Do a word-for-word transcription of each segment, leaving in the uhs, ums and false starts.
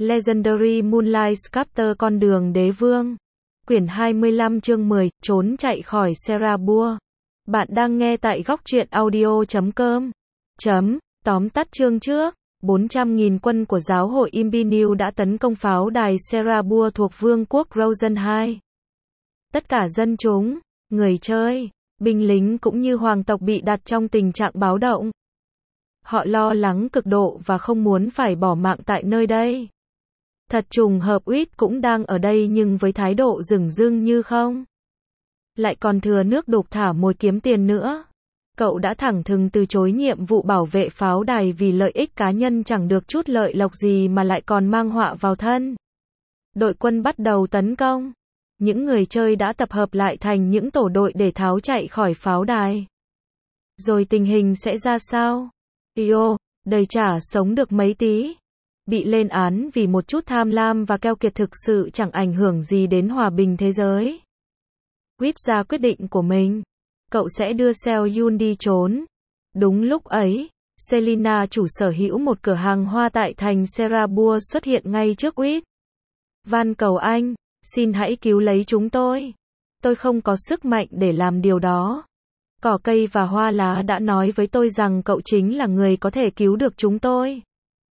Legendary Moonlight Sculptor Con đường đế vương. Quyển hai mươi lăm chương mười, trốn chạy khỏi Serabua. Bạn đang nghe tại góc truyện audio chấm com. Chấm, tóm tắt chương trước. bốn trăm nghìn quân của giáo hội Imbiniu đã tấn công pháo đài Serabua thuộc vương quốc Rosen hai. Tất cả dân chúng, người chơi, binh lính cũng như hoàng tộc bị đặt trong tình trạng báo động. Họ lo lắng cực độ và không muốn phải bỏ mạng tại nơi đây. Thật trùng hợp Uýt cũng đang ở đây nhưng với thái độ dửng dưng như không. Lại còn thừa nước đục thả mồi kiếm tiền nữa. Cậu đã thẳng thừng từ chối nhiệm vụ bảo vệ pháo đài vì lợi ích cá nhân chẳng được chút lợi lộc gì mà lại còn mang họa vào thân. Đội quân bắt đầu tấn công. Những người chơi đã tập hợp lại thành những tổ đội để tháo chạy khỏi pháo đài. Rồi tình hình sẽ ra sao? Io, đời chả sống được mấy tí. Bị lên án vì một chút tham lam và keo kiệt thực sự chẳng ảnh hưởng gì đến hòa bình thế giới. Quýt ra quyết định của mình. Cậu sẽ đưa Seo Yun đi trốn. Đúng lúc ấy, Selina, chủ sở hữu một cửa hàng hoa tại thành Serabua, xuất hiện ngay trước Quýt. Van cầu anh, xin hãy cứu lấy chúng tôi. Tôi không có sức mạnh để làm điều đó. Cỏ cây và hoa lá đã nói với tôi rằng cậu chính là người có thể cứu được chúng tôi.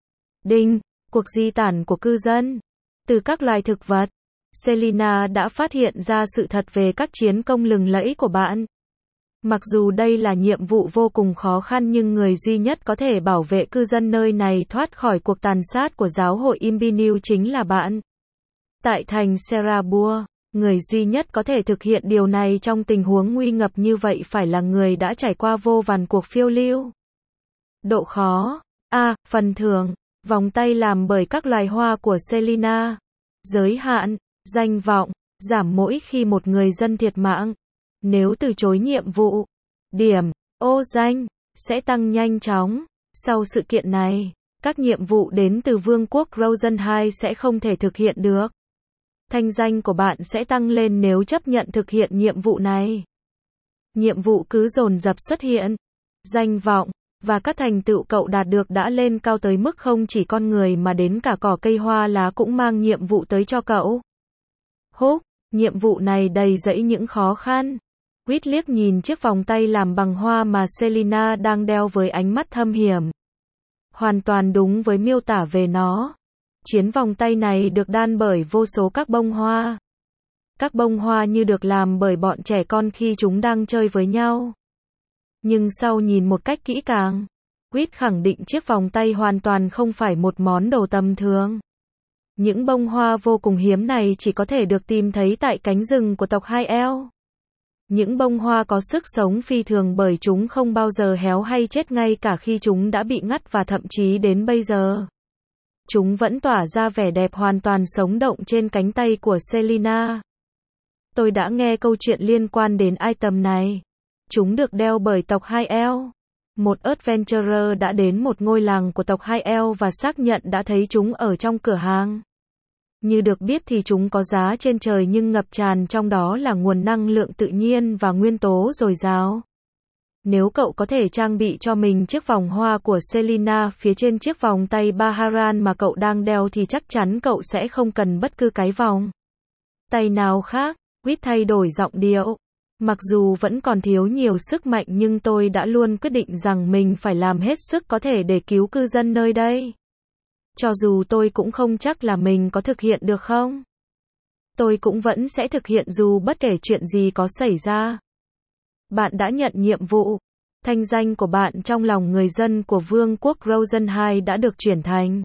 Đinh, cuộc di tản của cư dân. Từ các loài thực vật, Selina đã phát hiện ra sự thật về các chiến công lừng lẫy của bạn. Mặc dù đây là nhiệm vụ vô cùng khó khăn nhưng người duy nhất có thể bảo vệ cư dân nơi này thoát khỏi cuộc tàn sát của giáo hội Imbiniu chính là bạn. Tại thành Serabua, người duy nhất có thể thực hiện điều này trong tình huống nguy ngập như vậy phải là người đã trải qua vô vàn cuộc phiêu lưu. Độ khó. A. Phần thưởng. Vòng tay làm bởi các loài hoa của Selina. Giới hạn. Danh vọng. Giảm mỗi khi một người dân thiệt mạng. Nếu từ chối nhiệm vụ. Điểm. Ô danh. Sẽ tăng nhanh chóng. Sau sự kiện này, các nhiệm vụ đến từ vương quốc Rosen hai sẽ không thể thực hiện được. Thanh danh của bạn sẽ tăng lên nếu chấp nhận thực hiện nhiệm vụ này. Nhiệm vụ cứ dồn dập xuất hiện. Danh vọng và các thành tựu cậu đạt được đã lên cao tới mức không chỉ con người mà đến cả cỏ cây hoa lá cũng mang nhiệm vụ tới cho cậu. Húc, nhiệm vụ này đầy dẫy những khó khăn. Quýt liếc nhìn chiếc vòng tay làm bằng hoa mà Selina đang đeo với ánh mắt thâm hiểm. Hoàn toàn đúng với miêu tả về nó. Chiến vòng tay này được đan bởi vô số các bông hoa. Các bông hoa như được làm bởi bọn trẻ con khi chúng đang chơi với nhau. Nhưng sau nhìn một cách kỹ càng, Quýt khẳng định chiếc vòng tay hoàn toàn không phải một món đồ tầm thường. Những bông hoa vô cùng hiếm này chỉ có thể được tìm thấy tại cánh rừng của tộc Hai Eo. Những bông hoa có sức sống phi thường bởi chúng không bao giờ héo hay chết ngay cả khi chúng đã bị ngắt và thậm chí đến bây giờ. Chúng vẫn tỏa ra vẻ đẹp hoàn toàn sống động trên cánh tay của Selina. Tôi đã nghe câu chuyện liên quan đến item này. Chúng được đeo bởi tộc Hai Eo. Một adventurer đã đến một ngôi làng của tộc Hai Eo và xác nhận đã thấy chúng ở trong cửa hàng. Như được biết thì chúng có giá trên trời nhưng ngập tràn trong đó là nguồn năng lượng tự nhiên và nguyên tố dồi dào. Nếu cậu có thể trang bị cho mình chiếc vòng hoa của Selina phía trên chiếc vòng tay Baharan mà cậu đang đeo thì chắc chắn cậu sẽ không cần bất cứ cái vòng tay nào khác. Quýt thay đổi giọng điệu. Mặc dù vẫn còn thiếu nhiều sức mạnh nhưng tôi đã luôn quyết định rằng mình phải làm hết sức có thể để cứu cư dân nơi đây. Cho dù tôi cũng không chắc là mình có thực hiện được không. Tôi cũng vẫn sẽ thực hiện dù bất kể chuyện gì có xảy ra. Bạn đã nhận nhiệm vụ. Thanh danh của bạn trong lòng người dân của vương quốc Rosen hai đã được chuyển thành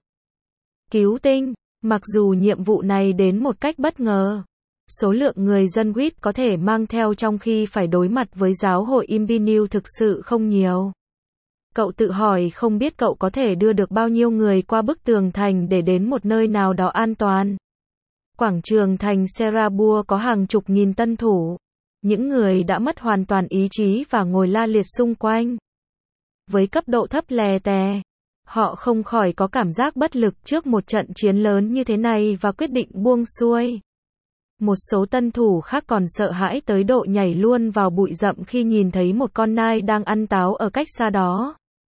cứu tinh. Mặc dù nhiệm vụ này đến một cách bất ngờ. Số lượng người dân Quýt có thể mang theo trong khi phải đối mặt với giáo hội Imbiniu thực sự không nhiều. Cậu tự hỏi không biết cậu có thể đưa được bao nhiêu người qua bức tường thành để đến một nơi nào đó an toàn. Quảng trường thành Serabua có hàng chục nghìn tân thủ. Những người đã mất hoàn toàn ý chí và ngồi la liệt xung quanh. Với cấp độ thấp lè tè, họ không khỏi có cảm giác bất lực trước một trận chiến lớn như thế này và quyết định buông xuôi. Một số tân thủ khác còn sợ hãi tới độ nhảy luôn vào bụi rậm khi nhìn thấy một con nai đang ăn táo ở cách xa đó.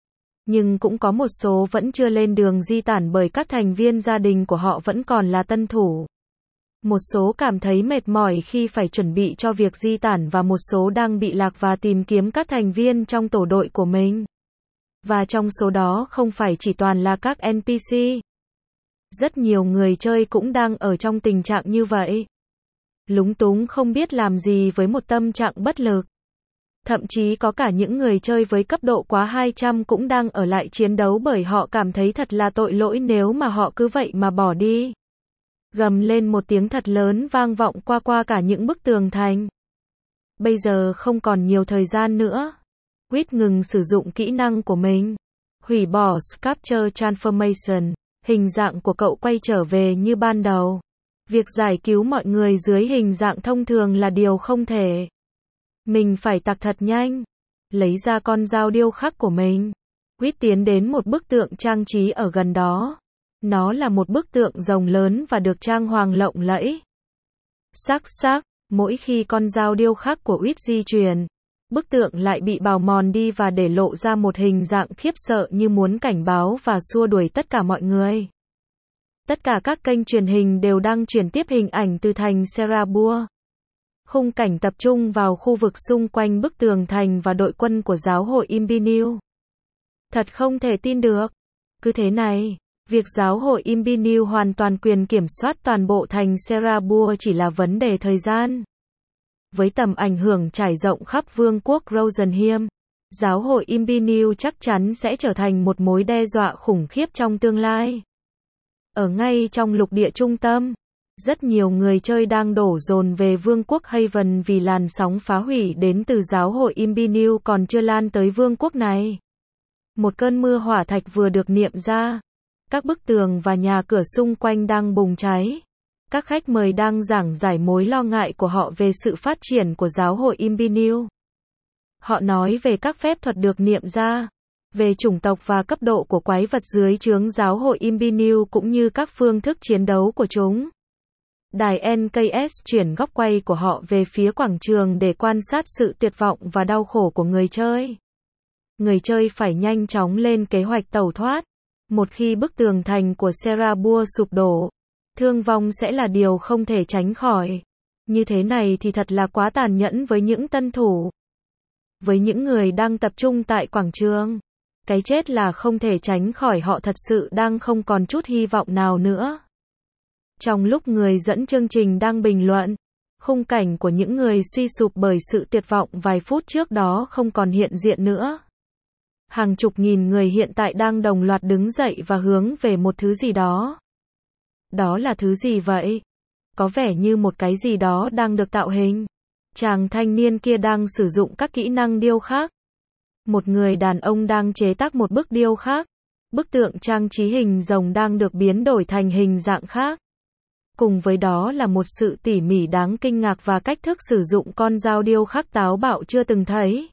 Nhưng cũng có một số vẫn chưa lên đường di tản bởi các thành viên gia đình của họ vẫn còn là tân thủ. Một số cảm thấy mệt mỏi khi phải chuẩn bị cho việc di tản và một số đang bị lạc và tìm kiếm các thành viên trong tổ đội của mình. Và trong số đó không phải chỉ toàn là các en pê xê. Rất nhiều người chơi cũng đang ở trong tình trạng như vậy. Lúng túng không biết làm gì với một tâm trạng bất lực. Thậm chí có cả những người chơi với cấp độ quá hai trăm cũng đang ở lại chiến đấu bởi họ cảm thấy thật là tội lỗi nếu mà họ cứ vậy mà bỏ đi. Gầm lên một tiếng thật lớn vang vọng qua qua cả những bức tường thành. Bây giờ không còn nhiều thời gian nữa. Quýt ngừng sử dụng kỹ năng của mình. Hủy bỏ Sculpture Transformation. Hình dạng của cậu quay trở về như ban đầu. Việc giải cứu mọi người dưới hình dạng thông thường là điều không thể. Mình phải tặc thật nhanh. Lấy ra con dao điêu khắc của mình. Quýt tiến đến một bức tượng trang trí ở gần đó. Nó là một bức tượng rồng lớn và được trang hoàng lộng lẫy. Sắc sắc, mỗi khi con dao điêu khắc của Quýt di chuyển, bức tượng lại bị bào mòn đi và để lộ ra một hình dạng khiếp sợ như muốn cảnh báo và xua đuổi tất cả mọi người. Tất cả các kênh truyền hình đều đang chuyển tiếp hình ảnh từ thành Serabua. Khung cảnh tập trung vào khu vực xung quanh bức tường thành và đội quân của giáo hội Imbiniu. Thật không thể tin được. Cứ thế này, việc giáo hội Imbiniu hoàn toàn quyền kiểm soát toàn bộ thành Serabua chỉ là vấn đề thời gian. Với tầm ảnh hưởng trải rộng khắp vương quốc Rosenheim, giáo hội Imbiniu chắc chắn sẽ trở thành một mối đe dọa khủng khiếp trong tương lai. Ở ngay trong lục địa trung tâm, rất nhiều người chơi đang đổ dồn về vương quốc Haven vì làn sóng phá hủy đến từ giáo hội Imbiniu còn chưa lan tới vương quốc này. Một cơn mưa hỏa thạch vừa được niệm ra. Các bức tường và nhà cửa xung quanh đang bùng cháy. Các khách mời đang giảng giải mối lo ngại của họ về sự phát triển của giáo hội Imbiniu. Họ nói về các phép thuật được niệm ra, về chủng tộc và cấp độ của quái vật dưới trướng giáo hội Imbiniu cũng như các phương thức chiến đấu của chúng. Đài en ca ét chuyển góc quay của họ về phía quảng trường để quan sát sự tuyệt vọng và đau khổ của người chơi. Người chơi phải nhanh chóng lên kế hoạch tẩu thoát. Một khi bức tường thành của Serabua sụp đổ, thương vong sẽ là điều không thể tránh khỏi. Như thế này thì thật là quá tàn nhẫn với những tân thủ. Với những người đang tập trung tại quảng trường, cái chết là không thể tránh khỏi, họ thật sự đang không còn chút hy vọng nào nữa. Trong lúc người dẫn chương trình đang bình luận, khung cảnh của những người suy sụp bởi sự tuyệt vọng vài phút trước đó không còn hiện diện nữa. Hàng chục nghìn người hiện tại đang đồng loạt đứng dậy và hướng về một thứ gì đó. Đó là thứ gì vậy? Có vẻ như một cái gì đó đang được tạo hình. Chàng thanh niên kia đang sử dụng các kỹ năng điêu khắc. Một người đàn ông đang chế tác một bức điêu khắc. Bức tượng trang trí hình rồng đang được biến đổi thành hình dạng khác. Cùng với đó là một sự tỉ mỉ đáng kinh ngạc và cách thức sử dụng con dao điêu khắc táo bạo chưa từng thấy.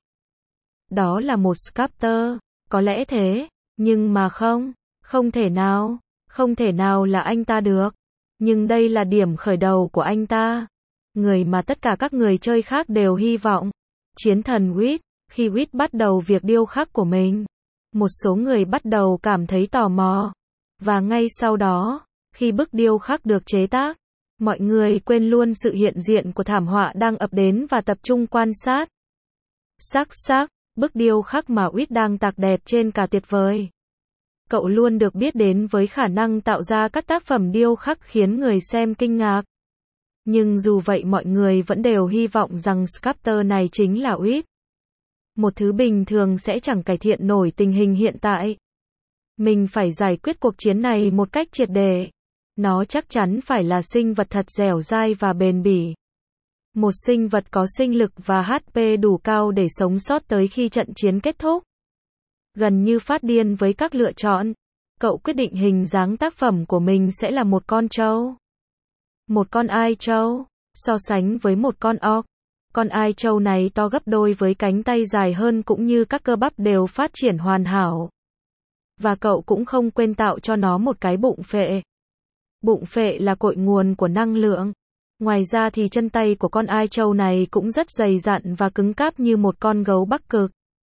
Đó là một sculptor, có lẽ thế, nhưng mà không, không thể nào, không thể nào là anh ta được. Nhưng đây là điểm khởi đầu của anh ta. Người mà tất cả các người chơi khác đều hy vọng. Chiến thần Quýt, khi Quýt bắt đầu việc điêu khắc của mình, một số người bắt đầu cảm thấy tò mò. Và ngay sau đó, khi bức điêu khắc được chế tác, mọi người quên luôn sự hiện diện của thảm họa đang ập đến và tập trung quan sát. Sắc sắc, bức điêu khắc mà Quýt đang tạc đẹp trên cả tuyệt vời. Cậu luôn được biết đến với khả năng tạo ra các tác phẩm điêu khắc khiến người xem kinh ngạc. Nhưng dù vậy mọi người vẫn đều hy vọng rằng sculptor này chính là Quýt. Một thứ bình thường sẽ chẳng cải thiện nổi tình hình hiện tại. Mình phải giải quyết cuộc chiến này một cách triệt để. Nó chắc chắn phải là sinh vật thật dẻo dai và bền bỉ. Một sinh vật có sinh lực và hát pê đủ cao để sống sót tới khi trận chiến kết thúc. Gần như phát điên với các lựa chọn, cậu quyết định hình dáng tác phẩm của mình sẽ là một con trâu. Một con ai trâu, so sánh với một con orc. Con ai trâu này to gấp đôi với cánh tay dài hơn cũng như các cơ bắp đều phát triển hoàn hảo. Và cậu cũng không quên tạo cho nó một cái bụng phệ. Bụng phệ là cội nguồn của năng lượng. Ngoài ra thì chân tay của con ai trâu này cũng rất dày dặn và cứng cáp như một con gấu Bắc Cực.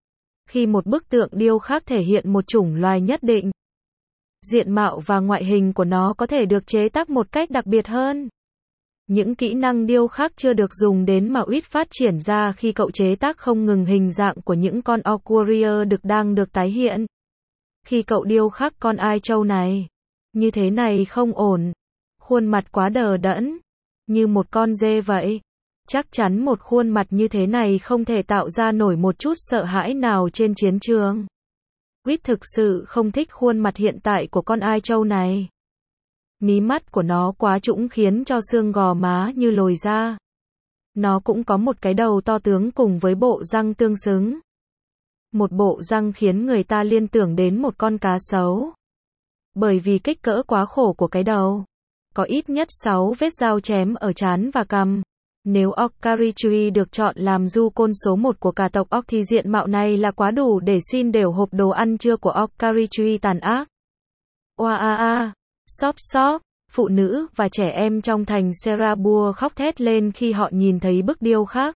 Khi một bức tượng điêu khắc thể hiện một chủng loài nhất định, diện mạo và ngoại hình của nó có thể được chế tác một cách đặc biệt hơn. Những kỹ năng điêu khắc chưa được dùng đến mà Witt phát triển ra khi cậu chế tác không ngừng hình dạng của những con orc warrior được đang được tái hiện. Khi cậu điêu khắc con ai trâu này, như thế này không ổn. Khuôn mặt quá đờ đẫn, như một con dê vậy. Chắc chắn một khuôn mặt như thế này không thể tạo ra nổi một chút sợ hãi nào trên chiến trường. Witt thực sự không thích khuôn mặt hiện tại của con ai trâu này. Mí mắt của nó quá trũng khiến cho xương gò má như lồi ra. Nó cũng có một cái đầu to tướng cùng với bộ răng tương xứng. Một bộ răng khiến người ta liên tưởng đến một con cá sấu. Bởi vì kích cỡ quá khổ của cái đầu. Có ít nhất sáu vết dao chém ở trán và cằm. Nếu Orcarichi được chọn làm du côn số một của cả tộc Orc thì diện mạo này là quá đủ để xin đều hộp đồ ăn trưa của Orcarichi tàn ác. Oa a a, sóp sóp, phụ nữ và trẻ em trong thành Serabua khóc thét lên khi họ nhìn thấy bức điêu khắc.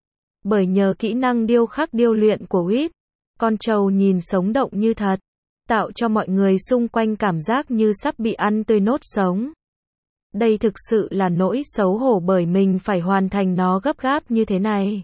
Bởi nhờ kỹ năng điêu khắc điêu luyện của Witt, con trâu nhìn sống động như thật, tạo cho mọi người xung quanh cảm giác như sắp bị ăn tươi nốt sống. Đây thực sự là nỗi xấu hổ bởi mình phải hoàn thành nó gấp gáp như thế này.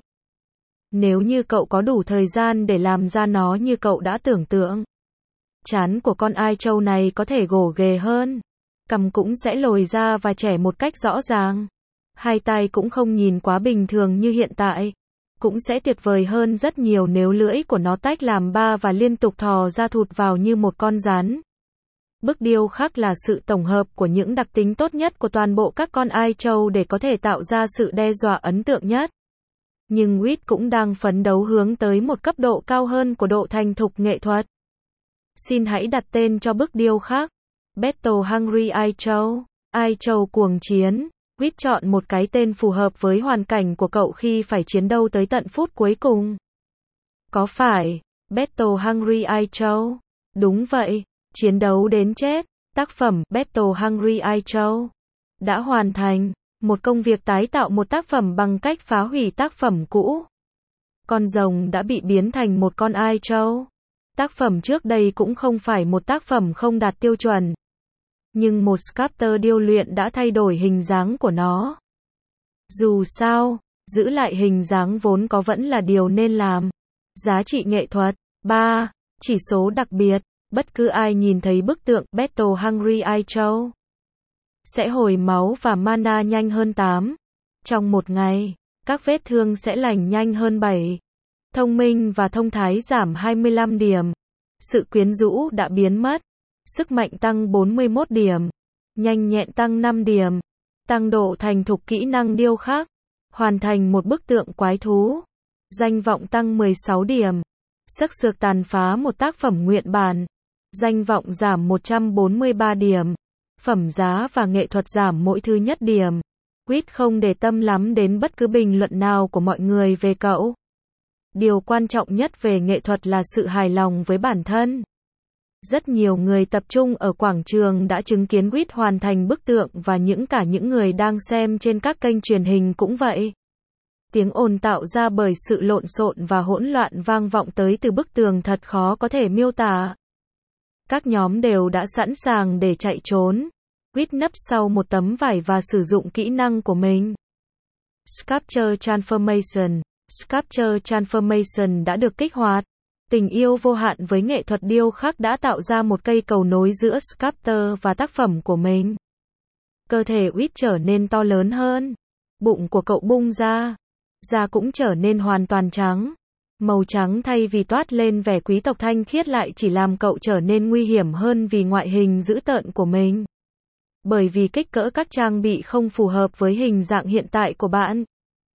Nếu như cậu có đủ thời gian để làm ra nó như cậu đã tưởng tượng, trán của con ai trâu này có thể gồ ghề hơn, cằm cũng sẽ lồi ra và trẻ một cách rõ ràng. Hai tai cũng không nhìn quá bình thường như hiện tại. Cũng sẽ tuyệt vời hơn rất nhiều nếu lưỡi của nó tách làm ba và liên tục thò ra thụt vào như một con rắn. Bức điêu khắc là sự tổng hợp của những đặc tính tốt nhất của toàn bộ các con ai trâu để có thể tạo ra sự đe dọa ấn tượng nhất. Nhưng Witt cũng đang phấn đấu hướng tới một cấp độ cao hơn của độ thành thục nghệ thuật. Xin hãy đặt tên cho bức điêu khắc. Battle Hungry Ai Trâu. Ai Trâu cuồng chiến. Witt chọn một cái tên phù hợp với hoàn cảnh của cậu khi phải chiến đấu tới tận phút cuối cùng. Có phải Battle Hungry Ai Trâu? Đúng vậy, chiến đấu đến chết. Tác phẩm Battle Hungry Ai Trâu đã hoàn thành một công việc tái tạo một tác phẩm bằng cách phá hủy tác phẩm cũ. Con rồng đã bị biến thành một con ai trâu. Tác phẩm trước đây cũng không phải một tác phẩm không đạt tiêu chuẩn. Nhưng một sculptor điêu luyện đã thay đổi hình dáng của nó. Dù sao, giữ lại hình dáng vốn có vẫn là điều nên làm. Giá trị nghệ thuật. ba. Chỉ số đặc biệt. Bất cứ ai nhìn thấy bức tượng Battle Hungry Ai Trâu sẽ hồi máu và mana nhanh hơn tám. Trong một ngày, các vết thương sẽ lành nhanh hơn bảy. Thông minh và thông thái giảm hai mươi lăm điểm. Sự quyến rũ đã biến mất. Sức mạnh tăng bốn mươi mốt điểm. Nhanh nhẹn tăng năm điểm. Tăng độ thành thục kỹ năng điêu khắc. Hoàn thành một bức tượng quái thú. Danh vọng tăng mười sáu điểm. Sắc sược tàn phá một tác phẩm nguyện bản. Danh vọng giảm một trăm bốn mươi ba điểm. Phẩm giá và nghệ thuật giảm mỗi thứ nhất điểm. Witt không để tâm lắm đến bất cứ bình luận nào của mọi người về cậu. Điều quan trọng nhất về nghệ thuật là sự hài lòng với bản thân. Rất nhiều người tập trung ở quảng trường đã chứng kiến Witt hoàn thành bức tượng và những cả những người đang xem trên các kênh truyền hình cũng vậy. Tiếng ồn tạo ra bởi sự lộn xộn và hỗn loạn vang vọng tới từ bức tường thật khó có thể miêu tả. Các nhóm đều đã sẵn sàng để chạy trốn. Witt nấp sau một tấm vải và sử dụng kỹ năng của mình. Sculpture Transformation. Sculpture Transformation đã được kích hoạt. Tình yêu vô hạn với nghệ thuật điêu khắc đã tạo ra một cây cầu nối giữa sculptor và tác phẩm của mình. Cơ thể Witt trở nên to lớn hơn. Bụng của cậu bung ra. Da cũng trở nên hoàn toàn trắng. Màu trắng thay vì toát lên vẻ quý tộc thanh khiết lại chỉ làm cậu trở nên nguy hiểm hơn vì ngoại hình dữ tợn của mình. Bởi vì kích cỡ các trang bị không phù hợp với hình dạng hiện tại của bạn.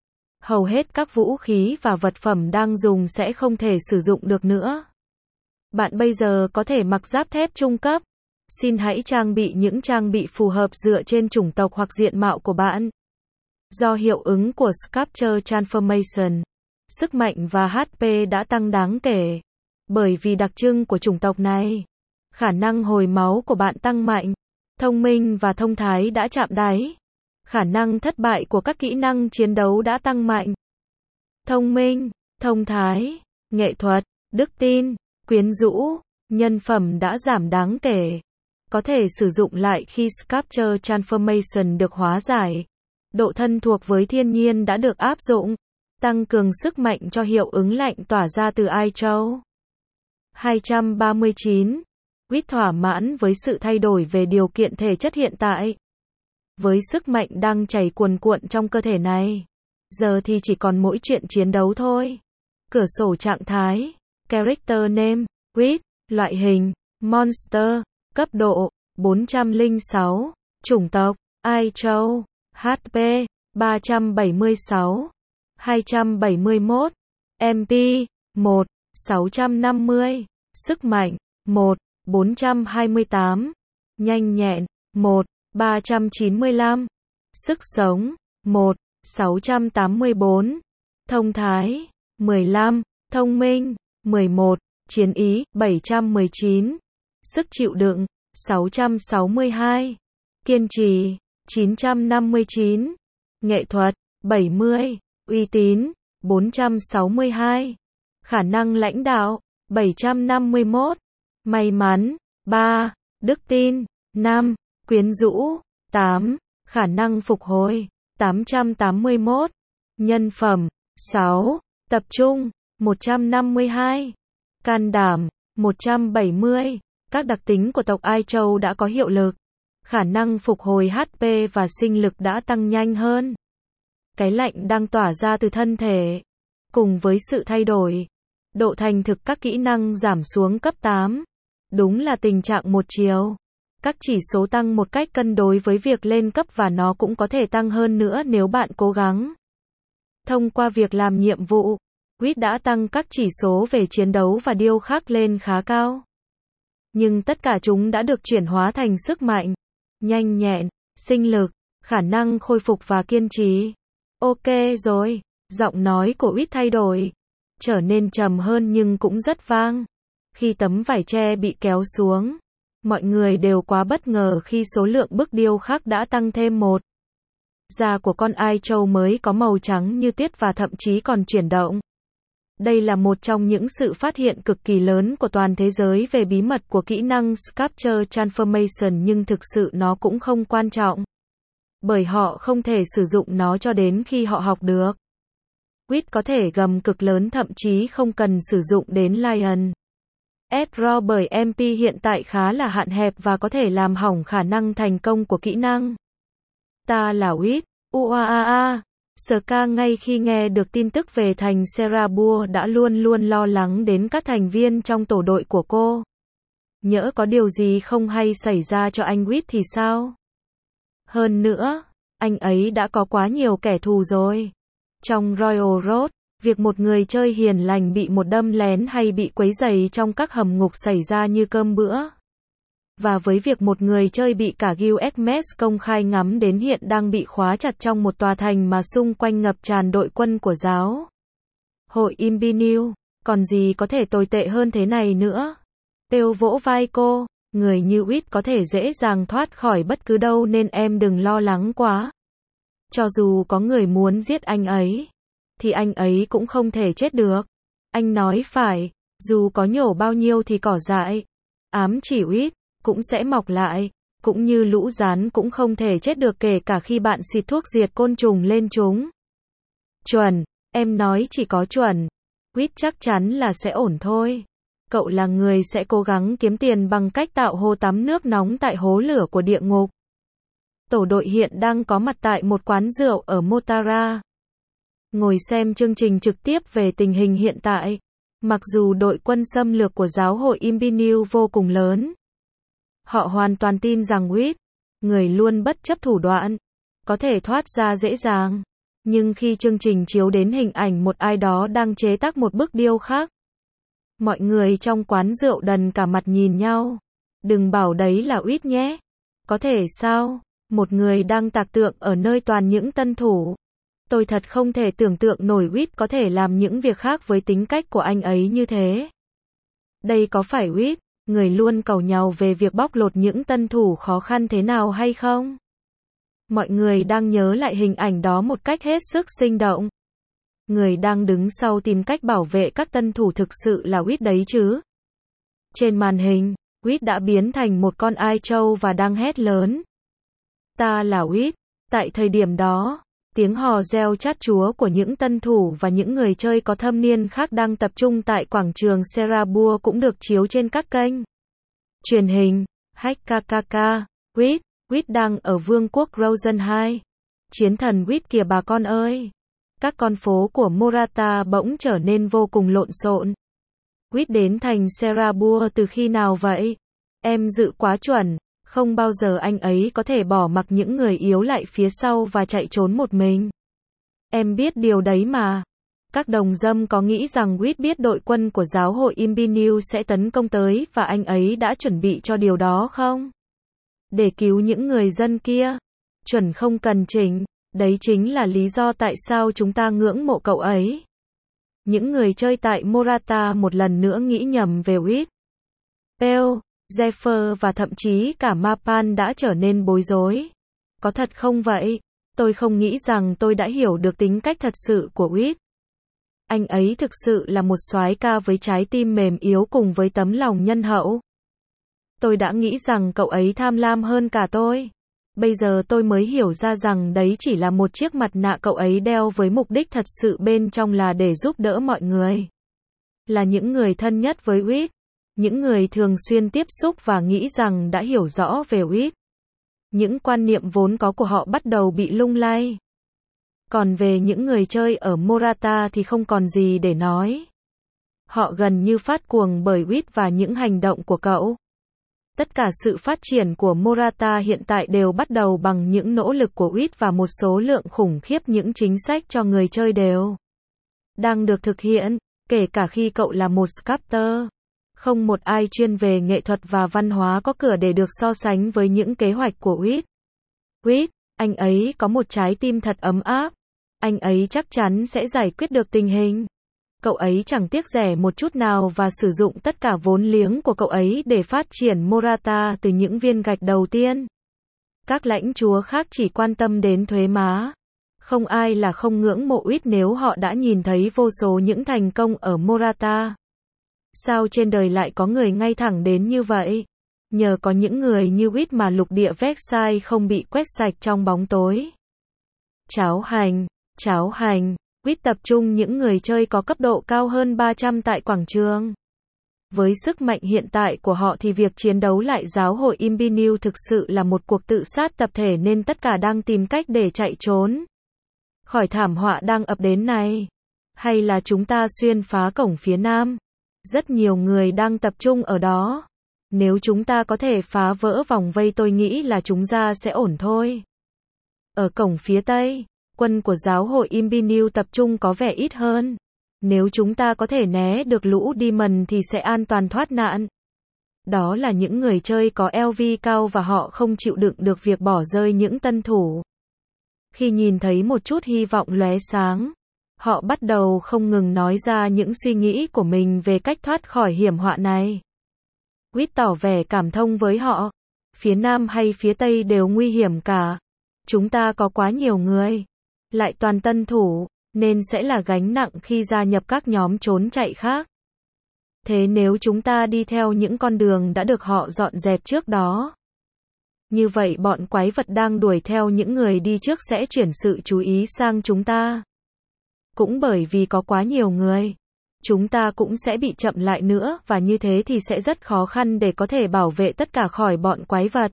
Hầu hết các vũ khí và vật phẩm đang dùng sẽ không thể sử dụng được nữa. Bạn bây giờ có thể mặc giáp thép trung cấp. Xin hãy trang bị những trang bị phù hợp dựa trên chủng tộc hoặc diện mạo của bạn. Do hiệu ứng của Sculpture Transformation, sức mạnh và hát pê đã tăng đáng kể. Bởi vì đặc trưng của chủng tộc này, khả năng hồi máu của bạn tăng mạnh. Thông minh và thông thái đã chạm đáy. Khả năng thất bại của các kỹ năng chiến đấu đã tăng mạnh. Thông minh, thông thái, nghệ thuật, đức tin, quyến rũ, nhân phẩm đã giảm đáng kể. Có thể sử dụng lại khi Sculpture Transformation được hóa giải. Độ thân thuộc với thiên nhiên đã được áp dụng. Tăng cường sức mạnh cho hiệu ứng lạnh tỏa ra từ I C H O. hai trăm ba mươi chín. Quýt thỏa mãn với sự thay đổi về điều kiện thể chất hiện tại. Với sức mạnh đang chảy cuồn cuộn trong cơ thể này. Giờ thì chỉ còn mỗi chuyện chiến đấu thôi. Cửa sổ trạng thái. Character name. Quýt. Loại hình. Monster. Cấp độ. bốn trăm lẻ sáu. Chủng tộc. I C H O. H P. ba trăm bảy mươi sáu. hai trăm bảy mươi mốt. M P. một. sáu trăm năm mươi. Sức mạnh. một. bốn trăm hai mươi tám. Nhanh nhẹn. một. ba trăm chín mươi lăm. Sức sống. một. sáu trăm tám mươi bốn. Thông thái. mười lăm. Thông minh. mười một. Chiến ý. bảy trăm mười chín. Sức chịu đựng. sáu trăm sáu mươi hai. Kiên trì. chín trăm năm mươi chín. Nghệ thuật. bảy mươi. Uy tín. bốn trăm sáu mươi hai. Khả năng lãnh đạo. bảy trăm năm mươi mốt. May mắn. ba. Đức tin. năm. Quyến rũ. tám. Khả năng phục hồi. tám trăm tám mươi mốt. Nhân phẩm. sáu. Tập trung. một trăm năm mươi hai. Can đảm. một trăm bảy mươi. Các đặc tính của tộc I C H O đã có hiệu lực. Khả năng phục hồi H P và sinh lực đã tăng nhanh hơn. Cái lạnh đang tỏa ra từ thân thể. Cùng với sự thay đổi, độ thành thực các kỹ năng giảm xuống cấp tám. Đúng là tình trạng một chiều. Các chỉ số tăng một cách cân đối với việc lên cấp và nó cũng có thể tăng hơn nữa nếu bạn cố gắng. Thông qua việc làm nhiệm vụ, Quýt đã tăng các chỉ số về chiến đấu và điêu khắc lên khá cao. Nhưng tất cả chúng đã được chuyển hóa thành sức mạnh, nhanh nhẹn, sinh lực, khả năng khôi phục và kiên trì. Ok rồi, giọng nói của Quýt thay đổi, trở nên trầm hơn nhưng cũng rất vang. Khi tấm vải tre bị kéo xuống, mọi người đều quá bất ngờ khi số lượng bức điêu khắc đã tăng thêm một. Da của con I C H O mới có màu trắng như tuyết và thậm chí còn chuyển động. Đây là một trong những sự phát hiện cực kỳ lớn của toàn thế giới về bí mật của kỹ năng Sculpture Transformation, nhưng thực sự nó cũng không quan trọng. Bởi họ không thể sử dụng nó cho đến khi họ học được. Quýt có thể gầm cực lớn, thậm chí không cần sử dụng đến Lion. S-R bởi M P hiện tại khá là hạn hẹp và có thể làm hỏng khả năng thành công của kỹ năng. Ta là Quýt. Uaaaa. Ska ngay khi nghe được tin tức về thành Serabua đã luôn luôn lo lắng đến các thành viên trong tổ đội của cô. Nhỡ có điều gì không hay xảy ra cho anh Quýt thì sao? Hơn nữa, anh ấy đã có quá nhiều kẻ thù rồi. Trong Royal Road, việc một người chơi hiền lành bị một đâm lén hay bị quấy rầy trong các hầm ngục xảy ra như cơm bữa. Và với việc một người chơi bị cả Guild Xmas công khai ngắm đến hiện đang bị khóa chặt trong một tòa thành mà xung quanh ngập tràn đội quân của giáo hội Imbiniu, còn gì có thể tồi tệ hơn thế này nữa. Pale vỗ vai cô, người như Quýt có thể dễ dàng thoát khỏi bất cứ đâu nên em đừng lo lắng quá. Cho dù có người muốn giết anh ấy, thì anh ấy cũng không thể chết được. Anh nói phải, dù có nhổ bao nhiêu thì cỏ dại, ám chỉ Quýt, cũng sẽ mọc lại, cũng như lũ rán cũng không thể chết được kể cả khi bạn xịt thuốc diệt côn trùng lên chúng. Chuẩn, em nói chỉ có chuẩn. Quýt chắc chắn là sẽ ổn thôi. Cậu là người sẽ cố gắng kiếm tiền bằng cách tạo hồ tắm nước nóng tại hố lửa của địa ngục. Tổ đội hiện đang có mặt tại một quán rượu ở Motara. Ngồi xem chương trình trực tiếp về tình hình hiện tại. Mặc dù đội quân xâm lược của giáo hội Imbiniu vô cùng lớn, họ hoàn toàn tin rằng Quýt, người luôn bất chấp thủ đoạn, có thể thoát ra dễ dàng. Nhưng khi chương trình chiếu đến hình ảnh một ai đó đang chế tác một bức điêu khắc, mọi người trong quán rượu đần cả mặt nhìn nhau. Đừng bảo đấy là Quýt nhé. Có thể sao? Một người đang tạc tượng ở nơi toàn những tân thủ. Tôi thật không thể tưởng tượng nổi Quýt có thể làm những việc khác với tính cách của anh ấy như thế. Đây có phải Quýt, người luôn cầu nhau về việc bóc lột những tân thủ khó khăn thế nào hay không? Mọi người đang nhớ lại hình ảnh đó một cách hết sức sinh động. Người đang đứng sau tìm cách bảo vệ các tân thủ thực sự là Whit đấy chứ. Trên màn hình, Whit đã biến thành một con ai trâu và đang hét lớn. Ta là Whit. Tại thời điểm đó, tiếng hò reo chát chúa của những tân thủ và những người chơi có thâm niên khác đang tập trung tại quảng trường Serabua cũng được chiếu trên các kênh truyền hình. Hack kkk, Whit, Whit đang ở vương quốc Rosen hai. Chiến thần Whit kìa bà con ơi. Các con phố của Morata bỗng trở nên vô cùng lộn xộn. Whit đến thành Serabua từ khi nào vậy? Em dự quá chuẩn, không bao giờ anh ấy có thể bỏ mặc những người yếu lại phía sau và chạy trốn một mình. Em biết điều đấy mà. Các đồng dâm có nghĩ rằng Whit biết đội quân của giáo hội Imbineu sẽ tấn công tới và anh ấy đã chuẩn bị cho điều đó không? Để cứu những người dân kia. Chuẩn không cần chỉnh. Đấy chính là lý do tại sao chúng ta ngưỡng mộ cậu ấy. Những người chơi tại Morata một lần nữa nghĩ nhầm về Whit. Pell, Zephyr và thậm chí cả Mapan đã trở nên bối rối. Có thật không vậy? Tôi không nghĩ rằng tôi đã hiểu được tính cách thật sự của Whit. Anh ấy thực sự là một soái ca với trái tim mềm yếu cùng với tấm lòng nhân hậu. Tôi đã nghĩ rằng cậu ấy tham lam hơn cả tôi. Bây giờ tôi mới hiểu ra rằng đấy chỉ là một chiếc mặt nạ cậu ấy đeo với mục đích thật sự bên trong là để giúp đỡ mọi người. Là những người thân nhất với Whit. Những người thường xuyên tiếp xúc và nghĩ rằng đã hiểu rõ về Whit. Những quan niệm vốn có của họ bắt đầu bị lung lay. Còn về những người chơi ở Morata thì không còn gì để nói. Họ gần như phát cuồng bởi Whit và những hành động của cậu. Tất cả sự phát triển của Morata hiện tại đều bắt đầu bằng những nỗ lực của Whit và một số lượng khủng khiếp những chính sách cho người chơi đều đang được thực hiện, kể cả khi cậu là một sculptor. Không một ai chuyên về nghệ thuật và văn hóa có cửa để được so sánh với những kế hoạch của Whit. Whit, anh ấy có một trái tim thật ấm áp. Anh ấy chắc chắn sẽ giải quyết được tình hình. Cậu ấy chẳng tiếc rẻ một chút nào và sử dụng tất cả vốn liếng của cậu ấy để phát triển Morata từ những viên gạch đầu tiên. Các lãnh chúa khác chỉ quan tâm đến thuế má. Không ai là không ngưỡng mộ Whit nếu họ đã nhìn thấy vô số những thành công ở Morata. Sao trên đời lại có người ngay thẳng đến như vậy? Nhờ có những người như Whit mà lục địa Versailles không bị quét sạch trong bóng tối. Cháo hành, cháo hành. Whit tập trung những người chơi có cấp độ cao hơn ba trăm tại quảng trường. Với sức mạnh hiện tại của họ thì việc chiến đấu lại giáo hội Imbineu thực sự là một cuộc tự sát tập thể nên tất cả đang tìm cách để chạy trốn khỏi thảm họa đang ập đến này. Hay là chúng ta xuyên phá cổng phía nam? Rất nhiều người đang tập trung ở đó. Nếu chúng ta có thể phá vỡ vòng vây tôi nghĩ là chúng ta sẽ ổn thôi. Ở cổng phía tây, quân của giáo hội Imbineu tập trung có vẻ ít hơn. Nếu chúng ta có thể né được lũ Demon thì sẽ an toàn thoát nạn. Đó là những người chơi có lờ vê cao và họ không chịu đựng được việc bỏ rơi những tân thủ. Khi nhìn thấy một chút hy vọng lóe sáng, họ bắt đầu không ngừng nói ra những suy nghĩ của mình về cách thoát khỏi hiểm họa này. Whit tỏ vẻ cảm thông với họ. Phía nam hay phía tây đều nguy hiểm cả. Chúng ta có quá nhiều người, lại toàn tân thủ, nên sẽ là gánh nặng khi gia nhập các nhóm trốn chạy khác. Thế nếu chúng ta đi theo những con đường đã được họ dọn dẹp trước đó, như vậy bọn quái vật đang đuổi theo những người đi trước sẽ chuyển sự chú ý sang chúng ta. Cũng bởi vì có quá nhiều người, chúng ta cũng sẽ bị chậm lại nữa và như thế thì sẽ rất khó khăn để có thể bảo vệ tất cả khỏi bọn quái vật.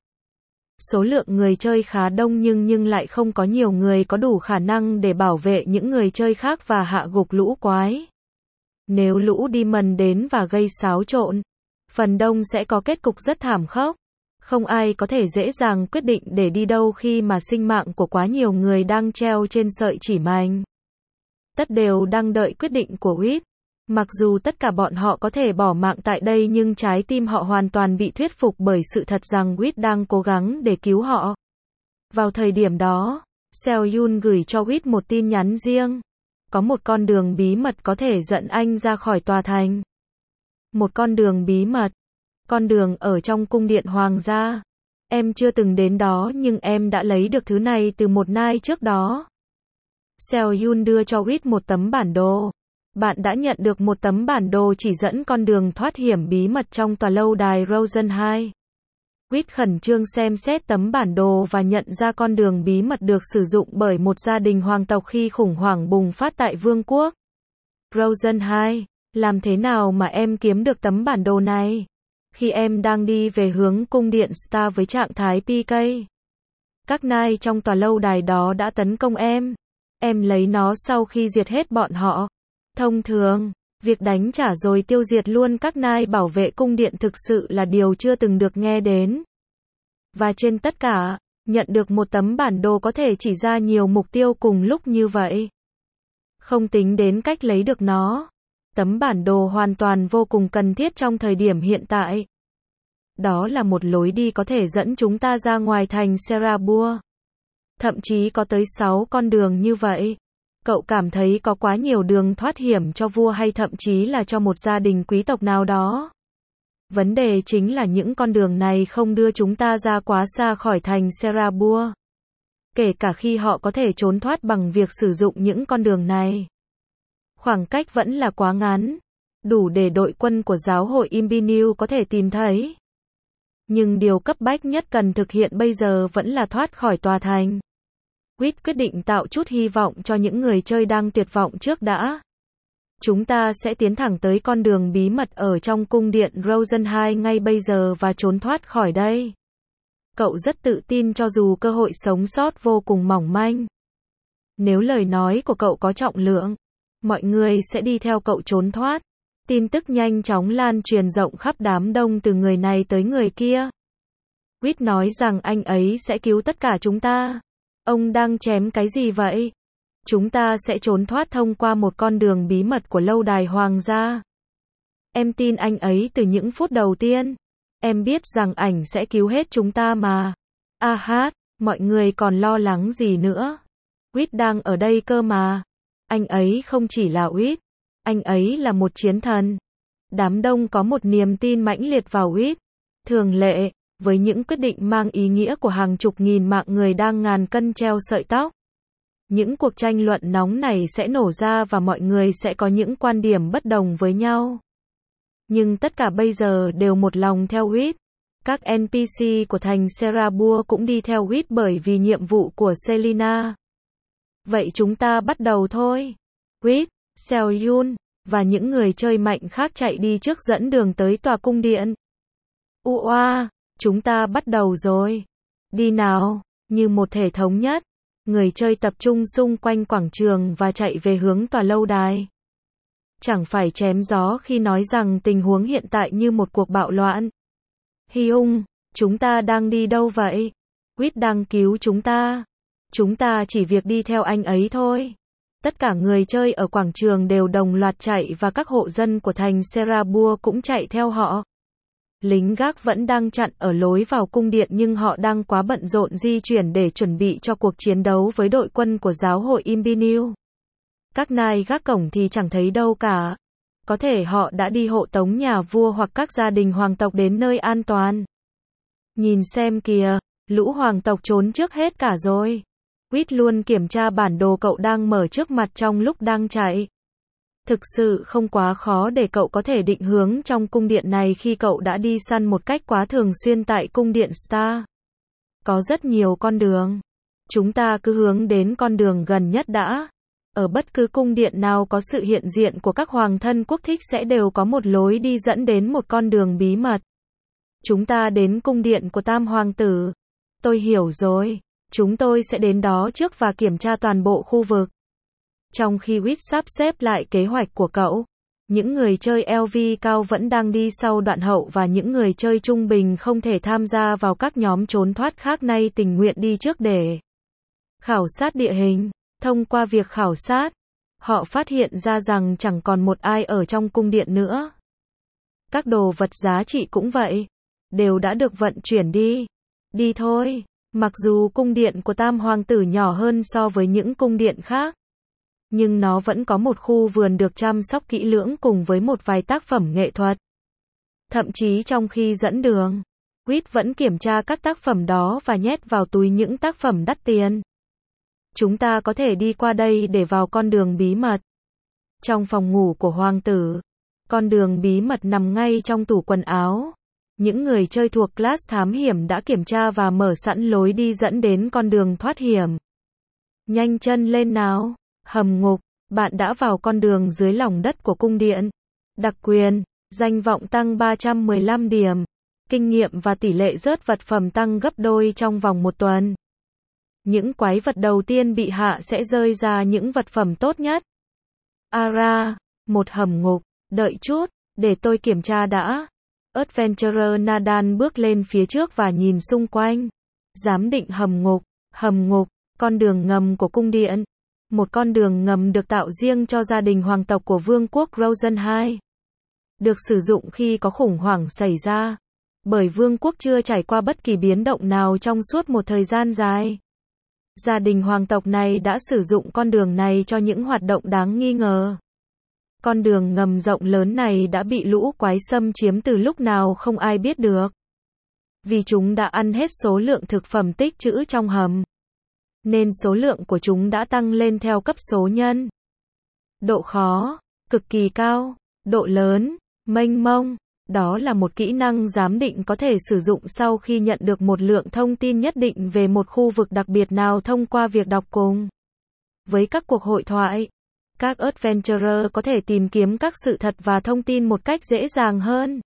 Số lượng người chơi khá đông nhưng nhưng lại không có nhiều người có đủ khả năng để bảo vệ những người chơi khác và hạ gục lũ quái. Nếu lũ Demon đến và gây xáo trộn, phần đông sẽ có kết cục rất thảm khốc. Không ai có thể dễ dàng quyết định để đi đâu khi mà sinh mạng của quá nhiều người đang treo trên sợi chỉ mảnh. Tất đều đang đợi quyết định của Whit. Mặc dù tất cả bọn họ có thể bỏ mạng tại đây nhưng trái tim họ hoàn toàn bị thuyết phục bởi sự thật rằng Whit đang cố gắng để cứu họ. Vào thời điểm đó, Seo-yun gửi cho Whit một tin nhắn riêng. Có một con đường bí mật có thể dẫn anh ra khỏi tòa thành. Một con đường bí mật. Con đường ở trong cung điện hoàng gia. Em chưa từng đến đó nhưng em đã lấy được thứ này từ một nai trước đó. Seo Yun đưa cho Wit một tấm bản đồ. Bạn đã nhận được một tấm bản đồ chỉ dẫn con đường thoát hiểm bí mật trong tòa lâu đài Rosen hai. Wit khẩn trương xem xét tấm bản đồ và nhận ra con đường bí mật được sử dụng bởi một gia đình hoàng tộc khi khủng hoảng bùng phát tại vương quốc Rosen hai. Làm thế nào mà em kiếm được tấm bản đồ này? Khi em đang đi về hướng cung điện Star với trạng thái pê ca, các nai trong tòa lâu đài đó đã tấn công em. Em lấy nó sau khi diệt hết bọn họ. Thông thường, việc đánh trả rồi tiêu diệt luôn các nai bảo vệ cung điện thực sự là điều chưa từng được nghe đến. Và trên tất cả, nhận được một tấm bản đồ có thể chỉ ra nhiều mục tiêu cùng lúc như vậy. Không tính đến cách lấy được nó. Tấm bản đồ hoàn toàn vô cùng cần thiết trong thời điểm hiện tại. Đó là một lối đi có thể dẫn chúng ta ra ngoài thành Serabua. Thậm chí có tới sáu con đường như vậy. Cậu cảm thấy có quá nhiều đường thoát hiểm cho vua hay thậm chí là cho một gia đình quý tộc nào đó. Vấn đề chính là những con đường này không đưa chúng ta ra quá xa khỏi thành Serabua. Kể cả khi họ có thể trốn thoát bằng việc sử dụng những con đường này. Khoảng cách vẫn là quá ngắn. Đủ để đội quân của giáo hội Imbinu có thể tìm thấy. Nhưng điều cấp bách nhất cần thực hiện bây giờ vẫn là thoát khỏi tòa thành. Wit quyết định tạo chút hy vọng cho những người chơi đang tuyệt vọng trước đã. Chúng ta sẽ tiến thẳng tới con đường bí mật ở trong cung điện Rosen hai ngay bây giờ và trốn thoát khỏi đây. Cậu rất tự tin cho dù cơ hội sống sót vô cùng mỏng manh. Nếu lời nói của cậu có trọng lượng, mọi người sẽ đi theo cậu trốn thoát. Tin tức nhanh chóng lan truyền rộng khắp đám đông từ người này tới người kia. Wit nói rằng anh ấy sẽ cứu tất cả chúng ta. Ông đang chém cái gì vậy? Chúng ta sẽ trốn thoát thông qua một con đường bí mật của lâu đài hoàng gia. Em tin anh ấy từ những phút đầu tiên. Em biết rằng ảnh sẽ cứu hết chúng ta mà. A hát, mọi người còn lo lắng gì nữa? Wit đang ở đây cơ mà. Anh ấy không chỉ là Wit. Anh ấy là một chiến thần. Đám đông có một niềm tin mãnh liệt vào Wit. Thường lệ, với những quyết định mang ý nghĩa của hàng chục nghìn mạng người đang ngàn cân treo sợi tóc. Những cuộc tranh luận nóng này sẽ nổ ra và mọi người sẽ có những quan điểm bất đồng với nhau. Nhưng tất cả bây giờ đều một lòng theo Wit. Các en pê xê của thành Serabua cũng đi theo Wit bởi vì nhiệm vụ của Selina. Vậy chúng ta bắt đầu thôi. Wit, Seo Yun, và những người chơi mạnh khác chạy đi trước dẫn đường tới tòa cung điện. Ua, chúng ta bắt đầu rồi. Đi nào, như một thể thống nhất. Người chơi tập trung xung quanh quảng trường và chạy về hướng tòa lâu đài. Chẳng phải chém gió khi nói rằng tình huống hiện tại như một cuộc bạo loạn. Hyung, chúng ta đang đi đâu vậy? Wit đang cứu chúng ta. Chúng ta chỉ việc đi theo anh ấy thôi. Tất cả người chơi ở quảng trường đều đồng loạt chạy và các hộ dân của thành Serabua cũng chạy theo họ. Lính gác vẫn đang chặn ở lối vào cung điện nhưng họ đang quá bận rộn di chuyển để chuẩn bị cho cuộc chiến đấu với đội quân của giáo hội Imbinu. Các nai gác cổng thì chẳng thấy đâu cả. Có thể họ đã đi hộ tống nhà vua hoặc các gia đình hoàng tộc đến nơi an toàn. Nhìn xem kìa, lũ hoàng tộc trốn trước hết cả rồi. Wit luôn kiểm tra bản đồ cậu đang mở trước mặt trong lúc đang chạy. Thực sự không quá khó để cậu có thể định hướng trong cung điện này khi cậu đã đi săn một cách quá thường xuyên tại cung điện Star. Có rất nhiều con đường. Chúng ta cứ hướng đến con đường gần nhất đã. Ở bất cứ cung điện nào có sự hiện diện của các hoàng thân quốc thích sẽ đều có một lối đi dẫn đến một con đường bí mật. Chúng ta đến cung điện của Tam Hoàng tử. Tôi hiểu rồi. Chúng tôi sẽ đến đó trước và kiểm tra toàn bộ khu vực. Trong khi Wit sắp xếp lại kế hoạch của cậu, những người chơi lờ vê cao vẫn đang đi sau đoạn hậu và những người chơi trung bình không thể tham gia vào các nhóm trốn thoát khác nay tình nguyện đi trước để khảo sát địa hình. Thông qua việc khảo sát, họ phát hiện ra rằng chẳng còn một ai ở trong cung điện nữa. Các đồ vật giá trị cũng vậy, đều đã được vận chuyển đi. Đi thôi, mặc dù cung điện của Tam Hoàng tử nhỏ hơn so với những cung điện khác, nhưng nó vẫn có một khu vườn được chăm sóc kỹ lưỡng cùng với một vài tác phẩm nghệ thuật. Thậm chí trong khi dẫn đường, Wit vẫn kiểm tra các tác phẩm đó và nhét vào túi những tác phẩm đắt tiền. Chúng ta có thể đi qua đây để vào con đường bí mật. Trong phòng ngủ của hoàng tử, con đường bí mật nằm ngay trong tủ quần áo. Những người chơi thuộc class thám hiểm đã kiểm tra và mở sẵn lối đi dẫn đến con đường thoát hiểm. Nhanh chân lên nào. Hầm ngục. Bạn đã vào con đường dưới lòng đất của cung điện. Đặc quyền. Danh vọng tăng ba trăm mười lăm điểm. Kinh nghiệm và tỷ lệ rớt vật phẩm tăng gấp đôi trong vòng một tuần. Những quái vật đầu tiên bị hạ sẽ rơi ra những vật phẩm tốt nhất. Ara. Một hầm ngục. Đợi chút, để tôi kiểm tra đã. Adventurer Nadan bước lên phía trước và nhìn xung quanh. Giám định hầm ngục. Hầm ngục, con đường ngầm của cung điện. Một con đường ngầm được tạo riêng cho gia đình hoàng tộc của vương quốc Rosen hai. Được sử dụng khi có khủng hoảng xảy ra. Bởi vương quốc chưa trải qua bất kỳ biến động nào trong suốt một thời gian dài. Gia đình hoàng tộc này đã sử dụng con đường này cho những hoạt động đáng nghi ngờ. Con đường ngầm rộng lớn này đã bị lũ quái xâm chiếm từ lúc nào không ai biết được. Vì chúng đã ăn hết số lượng thực phẩm tích trữ trong hầm. Nên số lượng của chúng đã tăng lên theo cấp số nhân. Độ khó, cực kỳ cao. Độ lớn, mênh mông. Đó là một kỹ năng giám định có thể sử dụng sau khi nhận được một lượng thông tin nhất định về một khu vực đặc biệt nào thông qua việc đọc cùng. Với các cuộc hội thoại, các adventurer có thể tìm kiếm các sự thật và thông tin một cách dễ dàng hơn.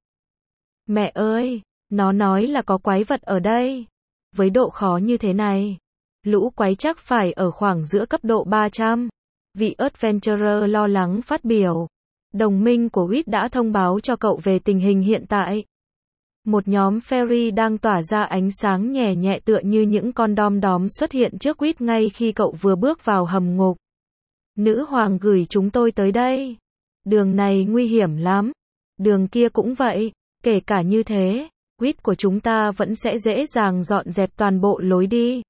Mẹ ơi, nó nói là có quái vật ở đây. Với độ khó như thế này, lũ quái chắc phải ở khoảng giữa cấp độ ba trăm. Vị adventurer lo lắng phát biểu. Đồng minh của Whit đã thông báo cho cậu về tình hình hiện tại. Một nhóm fairy đang tỏa ra ánh sáng nhẹ nhẹ tựa như những con đom đóm xuất hiện trước Whit ngay khi cậu vừa bước vào hầm ngục. Nữ hoàng gửi chúng tôi tới đây. Đường này nguy hiểm lắm. Đường kia cũng vậy. Kể cả như thế, Whit của chúng ta vẫn sẽ dễ dàng dọn dẹp toàn bộ lối đi.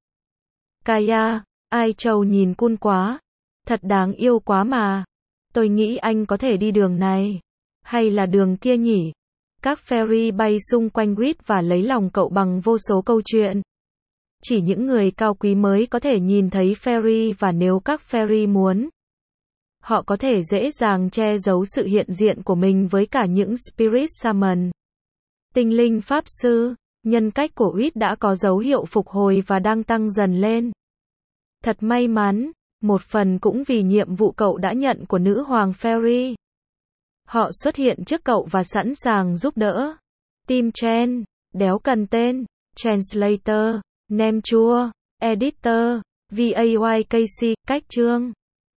Kaya, ai trâu nhìn cool quá. Thật đáng yêu quá mà. Tôi nghĩ anh có thể đi đường này. Hay là đường kia nhỉ? Các fairy bay xung quanh Whit và lấy lòng cậu bằng vô số câu chuyện. Chỉ những người cao quý mới có thể nhìn thấy fairy và nếu các fairy muốn, họ có thể dễ dàng che giấu sự hiện diện của mình với cả những spirit summon. Tinh linh pháp sư, nhân cách của Whit đã có dấu hiệu phục hồi và đang tăng dần lên. Thật may mắn, một phần cũng vì nhiệm vụ cậu đã nhận của nữ hoàng fairy. Họ xuất hiện trước cậu và sẵn sàng giúp đỡ. Team Chen, đéo cần tên, Translator, name chua, Editor, vayk, cách chương.